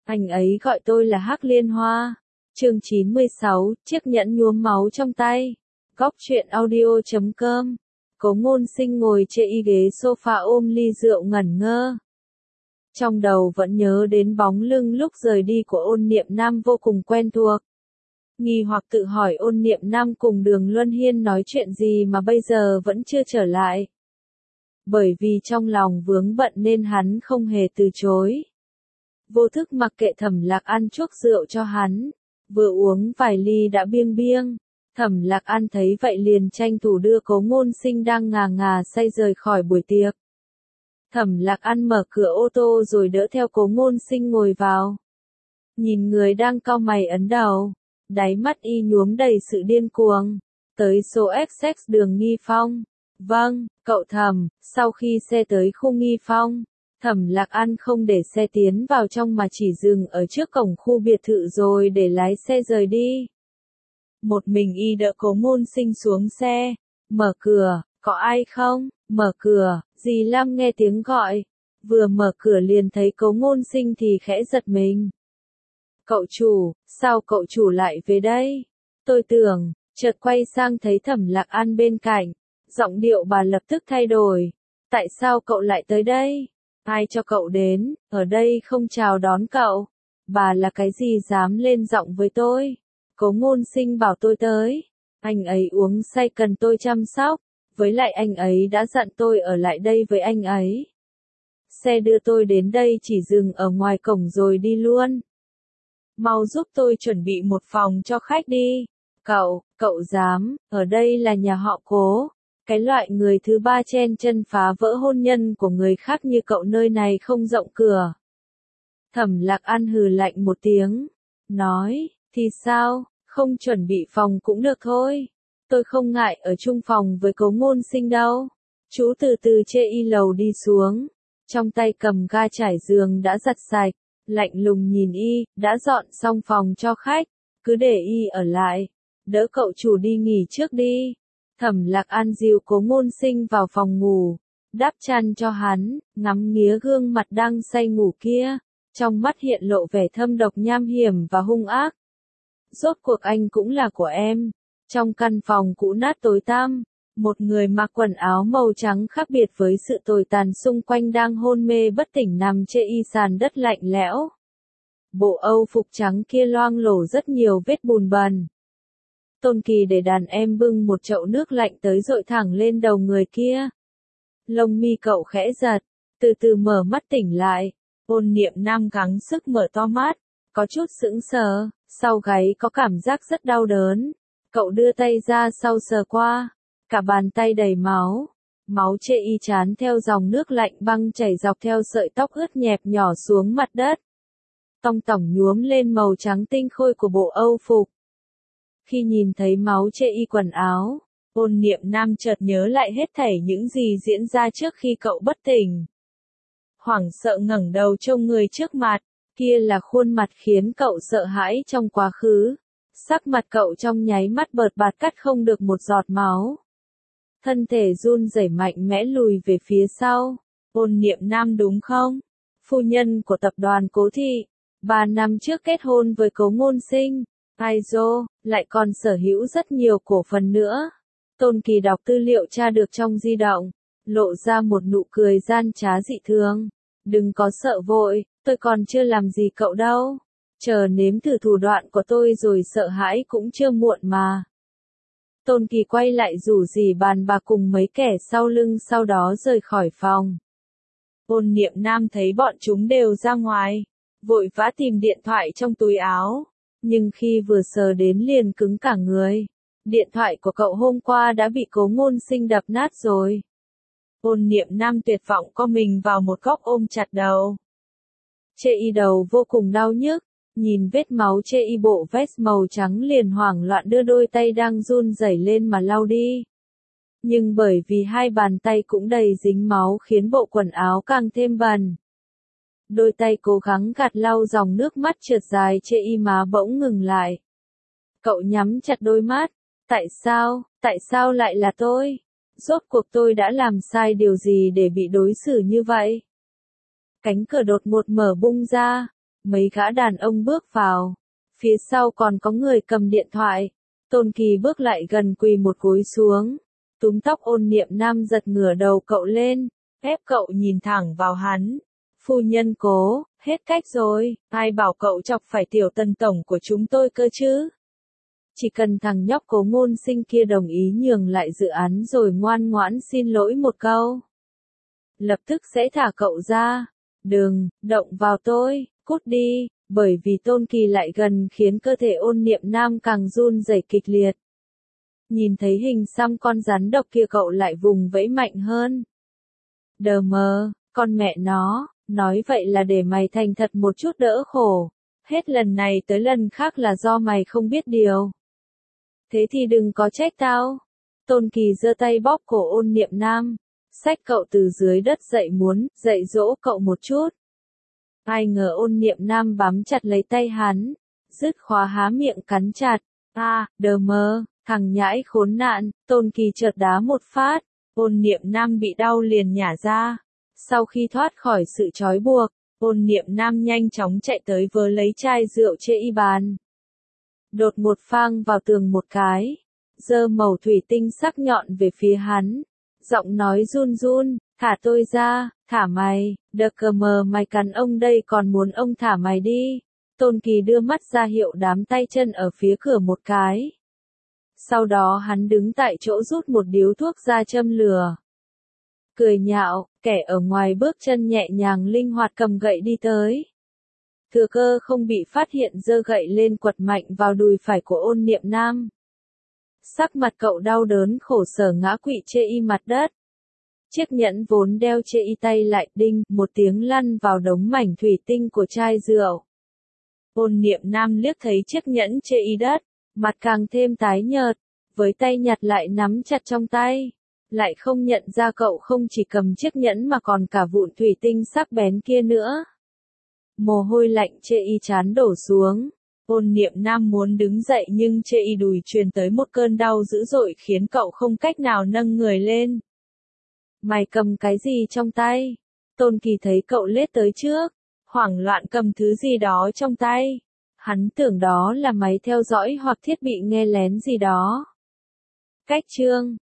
Anh ấy gọi tôi là Hắc Liên Hoa. Chương 96, chiếc nhẫn nhuốm máu trong tay. Góc truyện audio.com. Cố Ngôn Sinh ngồi trên ghế sofa ôm ly rượu ngẩn ngơ. Trong đầu vẫn nhớ đến bóng lưng lúc rời đi của Ôn Niệm Nam vô cùng quen thuộc. Nghi hoặc tự hỏi Ôn Niệm Nam cùng Đường Luân Hiên nói chuyện gì mà bây giờ vẫn chưa trở lại. Bởi vì trong lòng vướng bận nên hắn không hề từ chối. Vô thức mặc kệ Thẩm Lạc An chuốc rượu cho hắn, vừa uống vài ly đã biêng biêng. Thẩm Lạc An thấy vậy liền tranh thủ đưa Cố Ngôn Sinh đang ngà ngà say rời khỏi buổi tiệc. Thẩm Lạc An mở cửa ô tô rồi đỡ theo Cố Ngôn Sinh ngồi vào. Nhìn người đang cau mày ấn đầu, đáy mắt y nhuốm đầy sự điên cuồng. Tới số XX đường Nghi Phong. Vâng, cậu Thẩm. Sau khi xe tới khu Nghi Phong, Thẩm Lạc An không để xe tiến vào trong mà chỉ dừng ở trước cổng khu biệt thự rồi để lái xe rời đi. Một mình y đỡ Cố Ngôn Sinh xuống xe. Mở cửa, có ai không? Mở cửa, dì Lam nghe tiếng gọi. Vừa mở cửa liền thấy Cố Ngôn Sinh thì khẽ giật mình. Cậu chủ, sao cậu chủ lại về đây? Tôi tưởng, chợt quay sang thấy Thẩm Lạc An bên cạnh. Giọng điệu bà lập tức thay đổi. Tại sao cậu lại tới đây? Ai cho cậu đến, ở đây không chào đón cậu. Bà là cái gì dám lên giọng với tôi? Cố Ngôn Sinh bảo tôi tới. Anh ấy uống say cần tôi chăm sóc. Với lại anh ấy đã dặn tôi ở lại đây với anh ấy. Xe đưa tôi đến đây chỉ dừng ở ngoài cổng rồi đi luôn. Mau giúp tôi chuẩn bị một phòng cho khách đi. Cậu dám, ở đây là nhà họ Cố. Cái loại người thứ ba chen chân phá vỡ hôn nhân của người khác như cậu nơi này không rộng cửa. Thẩm Lạc An hừ lạnh một tiếng. Nói, thì sao, không chuẩn bị phòng cũng được thôi. Tôi không ngại ở chung phòng với Cố Ngôn Sinh đâu. Chú từ từ chê y lầu đi xuống. Trong tay cầm ga trải giường đã giặt sạch. Lạnh lùng nhìn y, đã dọn xong phòng cho khách. Cứ để y ở lại. Đỡ cậu chủ đi nghỉ trước đi. Thẩm Lạc An dìu Cố Ngôn Sinh vào phòng ngủ, đắp chăn cho hắn, ngắm nghía gương mặt đang say ngủ kia, trong mắt hiện lộ vẻ thâm độc nham hiểm và hung ác. Rốt cuộc anh cũng là của em. Trong căn phòng cũ nát tối tăm, một người mặc quần áo màu trắng khác biệt với sự tồi tàn xung quanh đang hôn mê bất tỉnh nằm trên y sàn đất lạnh lẽo. Bộ âu phục trắng kia loang lổ rất nhiều vết bùn bẩn. Tôn Kỳ để đàn em bưng một chậu nước lạnh tới dội thẳng lên đầu người kia. Lông mi cậu khẽ giật, từ từ mở mắt tỉnh lại. Ôn Niệm Nam gắng sức mở to mắt, có chút sững sờ, sau gáy có cảm giác rất đau đớn. Cậu đưa tay ra sau sờ qua, cả bàn tay đầy máu. Máu chê y chán theo dòng nước lạnh băng chảy dọc theo sợi tóc ướt nhẹp nhỏ xuống mặt đất. Tong tỏng nhuốm lên màu trắng tinh khôi của bộ âu phục. Khi nhìn thấy máu chê y quần áo, Ôn Niệm Nam chợt nhớ lại hết thảy những gì diễn ra trước khi cậu bất tỉnh. Hoảng sợ ngẩng đầu trông người trước mặt, kia là khuôn mặt khiến cậu sợ hãi trong quá khứ. Sắc mặt cậu trong nháy mắt bợt bạt cắt không được một giọt máu. Thân thể run rẩy mạnh mẽ lùi về phía sau. Ôn Niệm Nam đúng không? Phu nhân của tập đoàn Cố Thị, 3 năm trước kết hôn với Cố Ngôn Sinh. Ai dô, lại còn sở hữu rất nhiều cổ phần nữa. Tôn Kỳ đọc tư liệu tra được trong di động, lộ ra một nụ cười gian trá dị thường. Đừng có sợ vội, tôi còn chưa làm gì cậu đâu. Chờ nếm thử thủ đoạn của tôi rồi sợ hãi cũng chưa muộn mà. Tôn Kỳ quay lại rủ rỉ bàn bạc cùng mấy kẻ sau lưng sau đó rời khỏi phòng. Ôn Niệm Nam thấy bọn chúng đều ra ngoài, vội vã tìm điện thoại trong túi áo. Nhưng khi vừa sờ đến liền cứng cả người. Điện thoại của cậu hôm qua đã bị Cố Ngôn Sinh đập nát rồi. Ôn Niệm Nam tuyệt vọng co mình vào một góc ôm chặt đầu. Chê y đầu vô cùng đau nhức, nhìn vết máu chê y bộ vest màu trắng liền hoảng loạn đưa đôi tay đang run rẩy lên mà lau đi. Nhưng bởi vì hai bàn tay cũng đầy dính máu khiến bộ quần áo càng thêm bẩn. Đôi tay cố gắng gạt lau dòng nước mắt trượt dài trên y má bỗng ngừng lại. Cậu nhắm chặt đôi mắt. Tại sao lại là tôi? Rốt cuộc tôi đã làm sai điều gì để bị đối xử như vậy? Cánh cửa đột ngột mở bung ra. Mấy gã đàn ông bước vào. Phía sau còn có người cầm điện thoại. Tôn Kỳ bước lại gần quỳ một gối xuống. Túm tóc Ôn Niệm Nam giật ngửa đầu cậu lên. Ép cậu nhìn thẳng vào hắn. Phu nhân cố, hết cách rồi, ai bảo cậu chọc phải tiểu Tần tổng của chúng tôi cơ chứ? Chỉ cần thằng nhóc Cố Ngôn Sinh kia đồng ý nhường lại dự án rồi ngoan ngoãn xin lỗi một câu. Lập tức sẽ thả cậu ra. Đừng, động vào tôi, cút đi, bởi vì Tôn Kỳ lại gần khiến cơ thể Ôn Niệm Nam càng run rẩy kịch liệt. Nhìn thấy hình xăm con rắn độc kia cậu lại vùng vẫy mạnh hơn. Đờ mờ, con mẹ nó, nói vậy là để mày thành thật một chút đỡ khổ. Hết lần này tới lần khác là do mày không biết điều. Thế thì đừng có trách tao. Tôn Kỳ giơ tay bóp cổ Ôn Niệm Nam. Xách cậu từ dưới đất dậy muốn dạy dỗ cậu một chút. Ai ngờ Ôn Niệm Nam bám chặt lấy tay hắn. Dứt khóa há miệng cắn chặt. Đờ mờ, thằng nhãi khốn nạn. Tôn Kỳ chợt đá một phát. Ôn Niệm Nam bị đau liền nhả ra. Sau khi thoát khỏi sự trói buộc, Ôn Niệm Nam nhanh chóng chạy tới vớ lấy chai rượu trên y bàn. Đột một phang vào tường một cái. Giơ mẩu thủy tinh sắc nhọn về phía hắn. Giọng nói run run, thả tôi ra, thả mày, đờ cờ mờ mày cắn ông đây còn muốn ông thả mày đi. Tôn Kỳ đưa mắt ra hiệu đám tay chân ở phía cửa một cái. Sau đó hắn đứng tại chỗ rút một điếu thuốc ra châm lửa. Cười nhạo, kẻ ở ngoài bước chân nhẹ nhàng linh hoạt cầm gậy đi tới. Thừa cơ không bị phát hiện giơ gậy lên quật mạnh vào đùi phải của Ôn Niệm Nam. Sắc mặt cậu đau đớn khổ sở ngã quỵ chê y mặt đất. Chiếc nhẫn vốn đeo chê y tay lại đinh một tiếng lăn vào đống mảnh thủy tinh của chai rượu. Ôn Niệm Nam liếc thấy chiếc nhẫn chê y đất, mặt càng thêm tái nhợt, với tay nhặt lại nắm chặt trong tay. Lại không nhận ra cậu không chỉ cầm chiếc nhẫn mà còn cả vụn thủy tinh sắc bén kia nữa. Mồ hôi lạnh chê y trán đổ xuống. Ôn Niệm Nam muốn đứng dậy nhưng chê y đùi truyền tới một cơn đau dữ dội khiến cậu không cách nào nâng người lên. Mày cầm cái gì trong tay? Tôn Kỳ thấy cậu lết tới trước, hoảng loạn cầm thứ gì đó trong tay. Hắn tưởng đó là máy theo dõi hoặc thiết bị nghe lén gì đó. Cách chương